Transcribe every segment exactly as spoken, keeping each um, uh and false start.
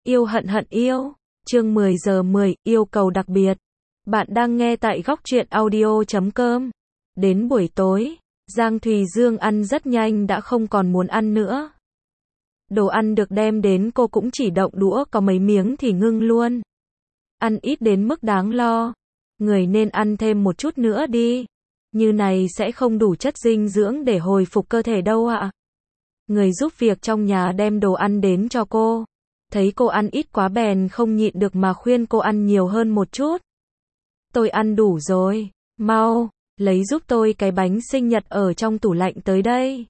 Yêu hận hận yêu. Chương mười giờ mười, yêu cầu đặc biệt. Bạn đang nghe tại góc truyện audio chấm com. Đến buổi tối, Giang Thùy Dương ăn rất nhanh đã không còn muốn ăn nữa. Đồ ăn được đem đến cô cũng chỉ động đũa có mấy miếng thì ngưng luôn. Ăn ít đến mức đáng lo. Người nên ăn thêm một chút nữa đi. Như này sẽ không đủ chất dinh dưỡng để hồi phục cơ thể đâu ạ. Người giúp việc trong nhà đem đồ ăn đến cho cô. Thấy cô ăn ít quá bèn không nhịn được mà khuyên cô ăn nhiều hơn một chút. Tôi ăn đủ rồi, mau, lấy giúp tôi cái bánh sinh nhật ở trong tủ lạnh tới đây.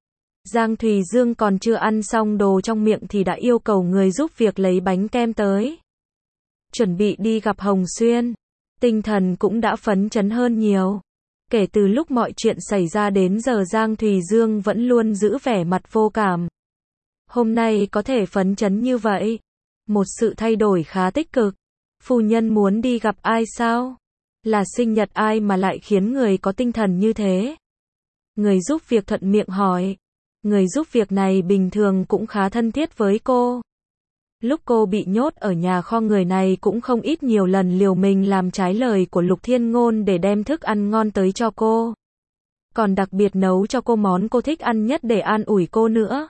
Giang Thùy Dương còn chưa ăn xong đồ trong miệng thì đã yêu cầu người giúp việc lấy bánh kem tới. Chuẩn bị đi gặp Hồng Xuyên, tinh thần cũng đã phấn chấn hơn nhiều. Kể từ lúc mọi chuyện xảy ra đến giờ Giang Thùy Dương vẫn luôn giữ vẻ mặt vô cảm. Hôm nay có thể phấn chấn như vậy. Một sự thay đổi khá tích cực. Phu nhân muốn đi gặp ai sao? Là sinh nhật ai mà lại khiến người có tinh thần như thế? Người giúp việc thuận miệng hỏi. Người giúp việc này bình thường cũng khá thân thiết với cô. Lúc cô bị nhốt ở nhà kho người này cũng không ít nhiều lần liều mình làm trái lời của Lục Thiên Ngôn để đem thức ăn ngon tới cho cô. Còn đặc biệt nấu cho cô món cô thích ăn nhất để an ủi cô nữa.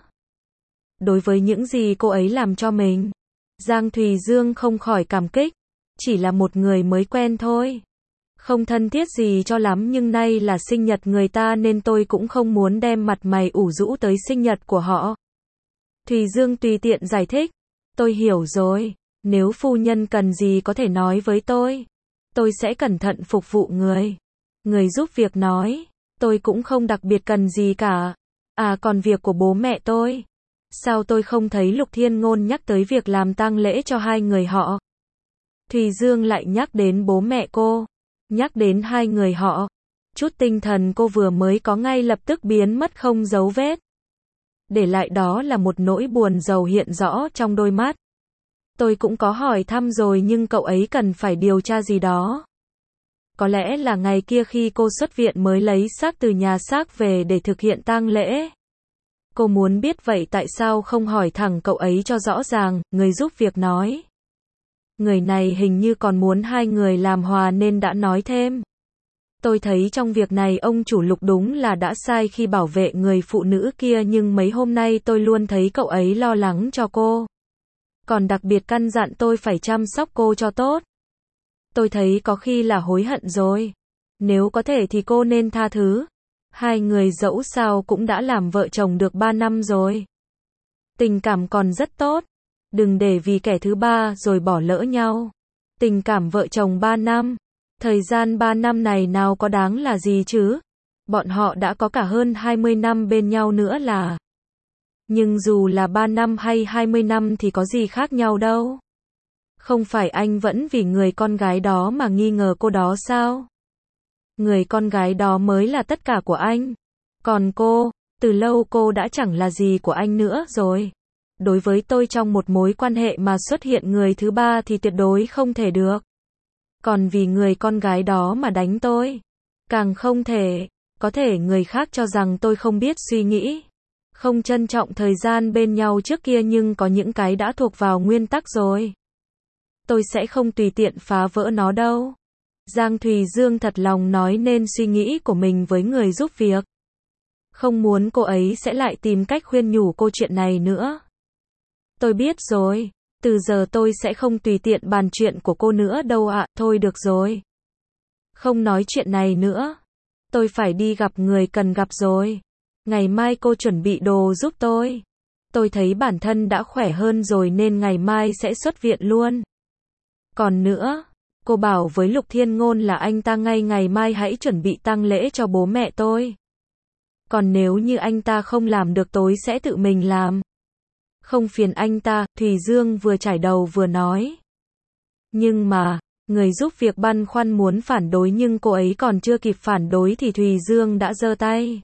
Đối với những gì cô ấy làm cho mình, Giang Thùy Dương không khỏi cảm kích. Chỉ là một người mới quen thôi. Không thân thiết gì cho lắm nhưng nay là sinh nhật người ta nên tôi cũng không muốn đem mặt mày ủ rũ tới sinh nhật của họ. Thùy Dương tùy tiện giải thích. Tôi hiểu rồi, nếu phu nhân cần gì có thể nói với tôi. Tôi sẽ cẩn thận phục vụ người. Người giúp việc nói, tôi cũng không đặc biệt cần gì cả. À còn việc của bố mẹ tôi. Sao tôi không thấy Lục Thiên Ngôn nhắc tới việc làm tang lễ cho hai người họ? Thùy Dương lại nhắc đến bố mẹ cô. Nhắc đến hai người họ. Chút tinh thần cô vừa mới có ngay lập tức biến mất không dấu vết. Để lại đó là một nỗi buồn rầu hiện rõ trong đôi mắt. Tôi cũng có hỏi thăm rồi nhưng cậu ấy cần phải điều tra gì đó. Có lẽ là ngày kia khi cô xuất viện mới lấy xác từ nhà xác về để thực hiện tang lễ. Cô muốn biết vậy tại sao không hỏi thẳng cậu ấy cho rõ ràng, người giúp việc nói. Người này hình như còn muốn hai người làm hòa nên đã nói thêm. Tôi thấy trong việc này ông chủ Lục đúng là đã sai khi bảo vệ người phụ nữ kia nhưng mấy hôm nay tôi luôn thấy cậu ấy lo lắng cho cô. Còn đặc biệt căn dặn tôi phải chăm sóc cô cho tốt. Tôi thấy có khi là hối hận rồi. Nếu có thể thì cô nên tha thứ. Hai người dẫu sao cũng đã làm vợ chồng được ba năm rồi. Tình cảm còn rất tốt. Đừng để vì kẻ thứ ba rồi bỏ lỡ nhau. Tình cảm vợ chồng ba năm. Thời gian ba năm này nào có đáng là gì chứ? Bọn họ đã có cả hơn hai mươi năm bên nhau nữa là. Nhưng dù là ba năm hay hai mươi năm thì có gì khác nhau đâu. Không phải anh vẫn vì người con gái đó mà nghi ngờ cô đó sao? Người con gái đó mới là tất cả của anh. Còn cô, từ lâu cô đã chẳng là gì của anh nữa rồi. Đối với tôi trong một mối quan hệ mà xuất hiện người thứ ba thì tuyệt đối không thể được. Còn vì người con gái đó mà đánh tôi. Càng không thể. Có thể người khác cho rằng tôi không biết suy nghĩ. Không trân trọng thời gian bên nhau trước kia nhưng có những cái đã thuộc vào nguyên tắc rồi. Tôi sẽ không tùy tiện phá vỡ nó đâu. Giang Thùy Dương thật lòng nói nên suy nghĩ của mình với người giúp việc. Không muốn cô ấy sẽ lại tìm cách khuyên nhủ cô chuyện này nữa. Tôi biết rồi. Từ giờ tôi sẽ không tùy tiện bàn chuyện của cô nữa đâu ạ. Thôi được rồi. Không nói chuyện này nữa. Tôi phải đi gặp người cần gặp rồi. Ngày mai cô chuẩn bị đồ giúp tôi. Tôi thấy bản thân đã khỏe hơn rồi nên ngày mai sẽ xuất viện luôn. Còn nữa, cô bảo với Lục Thiên Ngôn là anh ta ngay ngày mai hãy chuẩn bị tang lễ cho bố mẹ tôi. Còn nếu như anh ta không làm được tôi sẽ tự mình làm. Không phiền anh ta, Thùy Dương vừa chải đầu vừa nói. Nhưng mà, người giúp việc băn khoăn muốn phản đối nhưng cô ấy còn chưa kịp phản đối thì Thùy Dương đã giơ tay.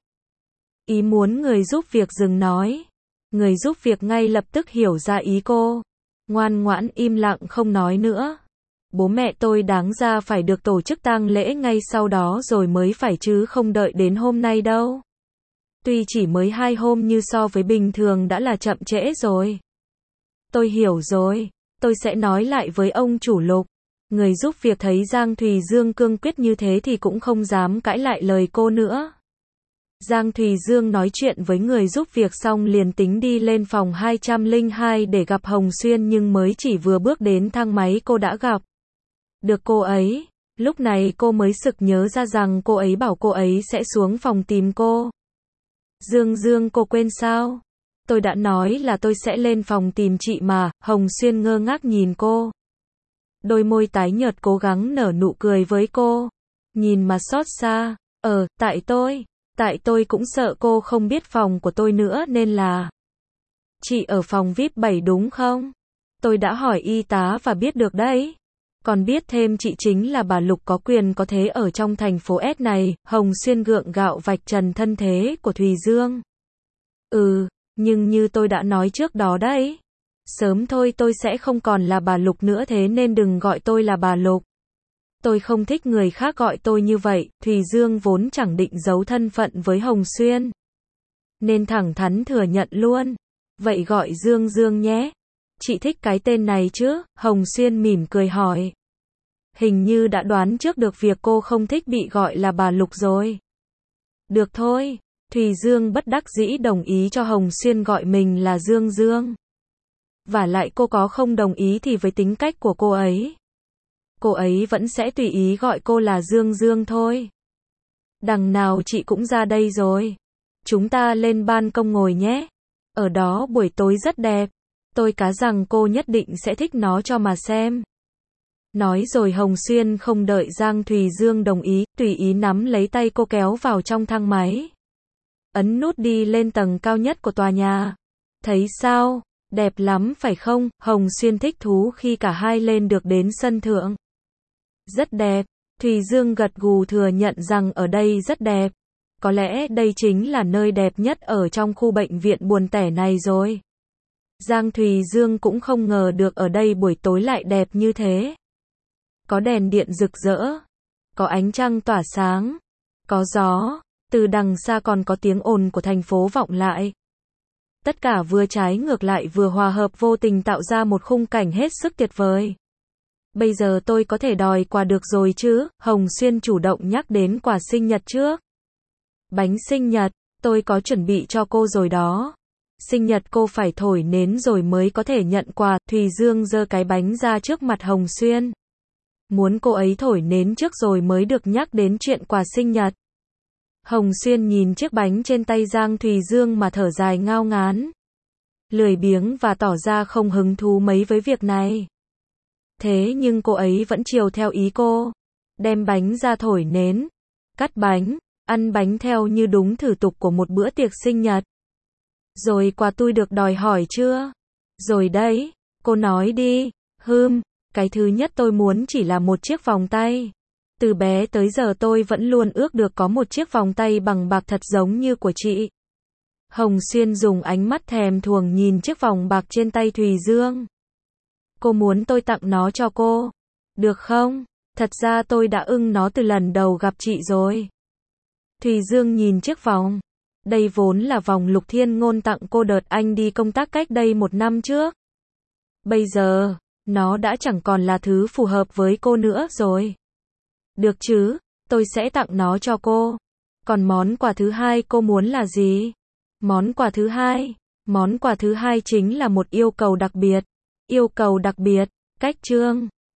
Ý muốn người giúp việc dừng nói. Người giúp việc ngay lập tức hiểu ra ý cô. Ngoan ngoãn im lặng không nói nữa. Bố mẹ tôi đáng ra phải được tổ chức tang lễ ngay sau đó rồi mới phải chứ không đợi đến hôm nay đâu. Tuy chỉ mới hai hôm nhưng so với bình thường đã là chậm trễ rồi. Tôi hiểu rồi. tôi sẽ nói lại với ông chủ Lục. Người giúp việc thấy Giang Thùy Dương cương quyết như thế thì cũng không dám cãi lại lời cô nữa. Giang Thùy Dương nói chuyện với người giúp việc xong liền tính đi lên phòng hai trăm lẻ hai để gặp Hồng Xuyên, nhưng mới chỉ vừa bước đến thang máy cô đã gặp được cô ấy. Lúc này cô mới sực nhớ ra rằng cô ấy bảo cô ấy sẽ xuống phòng tìm cô. Dương Dương, cô quên sao? Tôi đã nói là tôi sẽ lên phòng tìm chị mà. Hồng Xuyên ngơ ngác nhìn cô. Đôi môi tái nhợt cố gắng nở nụ cười với cô. Nhìn mà xót xa. Ờ, tại tôi. Tại tôi cũng sợ cô không biết phòng của tôi nữa nên là. Chị ở phòng vi ai pi bảy đúng không? Tôi đã hỏi y tá và biết được đấy. Còn biết thêm chị chính là bà Lục có quyền có thế ở trong thành phố S này. Hồng Xuyên gượng gạo vạch trần thân thế của Thùy Dương. Ừ, nhưng như tôi đã nói trước đó đấy. Sớm thôi tôi sẽ không còn là bà Lục nữa, thế nên đừng gọi tôi là bà Lục. Tôi không thích người khác gọi tôi như vậy. Thùy Dương vốn chẳng định giấu thân phận với Hồng Xuyên, nên thẳng thắn thừa nhận luôn. Vậy gọi Dương Dương nhé. Chị thích cái tên này chứ? Hồng Xuyên mỉm cười hỏi. Hình như đã đoán trước được việc cô không thích bị gọi là bà Lục rồi. Được thôi. Thùy Dương bất đắc dĩ đồng ý cho Hồng Xuyên gọi mình là Dương Dương. Vả lại cô có không đồng ý thì với tính cách của cô ấy, cô ấy vẫn sẽ tùy ý gọi cô là Dương Dương thôi. Đằng nào chị cũng ra đây rồi. Chúng ta lên ban công ngồi nhé. Ở đó buổi tối rất đẹp. Tôi cá rằng cô nhất định sẽ thích nó cho mà xem. Nói rồi Hồng Xuyên không đợi Giang Thùy Dương đồng ý, tùy ý nắm lấy tay cô kéo vào trong thang máy. Ấn nút đi lên tầng cao nhất của tòa nhà. Thấy sao? Đẹp lắm phải không? Hồng Xuyên thích thú khi cả hai lên được đến sân thượng. Rất đẹp. Thùy Dương gật gù thừa nhận rằng ở đây rất đẹp. Có lẽ đây chính là nơi đẹp nhất ở trong khu bệnh viện buồn tẻ này rồi. Giang Thùy Dương cũng không ngờ được ở đây buổi tối lại đẹp như thế. Có đèn điện rực rỡ, có ánh trăng tỏa sáng, có gió, từ đằng xa còn có tiếng ồn của thành phố vọng lại. Tất cả vừa trái ngược lại vừa hòa hợp vô tình tạo ra một khung cảnh hết sức tuyệt vời. Bây giờ tôi có thể đòi quà được rồi chứ? Hồng Xuyên chủ động nhắc đến quà sinh nhật trước. Bánh sinh nhật, tôi có chuẩn bị cho cô rồi đó. Sinh nhật cô phải thổi nến rồi mới có thể nhận quà. Thùy Dương giơ cái bánh ra trước mặt Hồng Xuyên. Muốn cô ấy thổi nến trước rồi mới được nhắc đến chuyện quà sinh nhật. Hồng Xuyên nhìn chiếc bánh trên tay Giang Thùy Dương mà thở dài ngao ngán. Lười biếng và tỏ ra không hứng thú mấy với việc này. Thế nhưng cô ấy vẫn chiều theo ý cô. Đem bánh ra thổi nến, cắt bánh, ăn bánh theo như đúng thủ tục của một bữa tiệc sinh nhật. Rồi quà tôi được đòi hỏi chưa? Rồi đấy, cô nói đi. Hừm, cái thứ nhất tôi muốn chỉ là một chiếc vòng tay. Từ bé tới giờ tôi vẫn luôn ước được có một chiếc vòng tay bằng bạc thật giống như của chị. Hồng Xuyên dùng ánh mắt thèm thuồng nhìn chiếc vòng bạc trên tay Thùy Dương. Cô muốn tôi tặng nó cho cô, được không? Thật ra tôi đã ưng nó từ lần đầu gặp chị rồi. Thùy Dương nhìn chiếc vòng. Đây vốn là vòng Lục Thiên Ngôn tặng cô đợt anh đi công tác cách đây một năm trước. Bây giờ, nó đã chẳng còn là thứ phù hợp với cô nữa rồi. Được chứ, tôi sẽ tặng nó cho cô. Còn món quà thứ hai cô muốn là gì? Món quà thứ hai, món quà thứ hai chính là một yêu cầu đặc biệt. Yêu cầu đặc biệt, cách chương.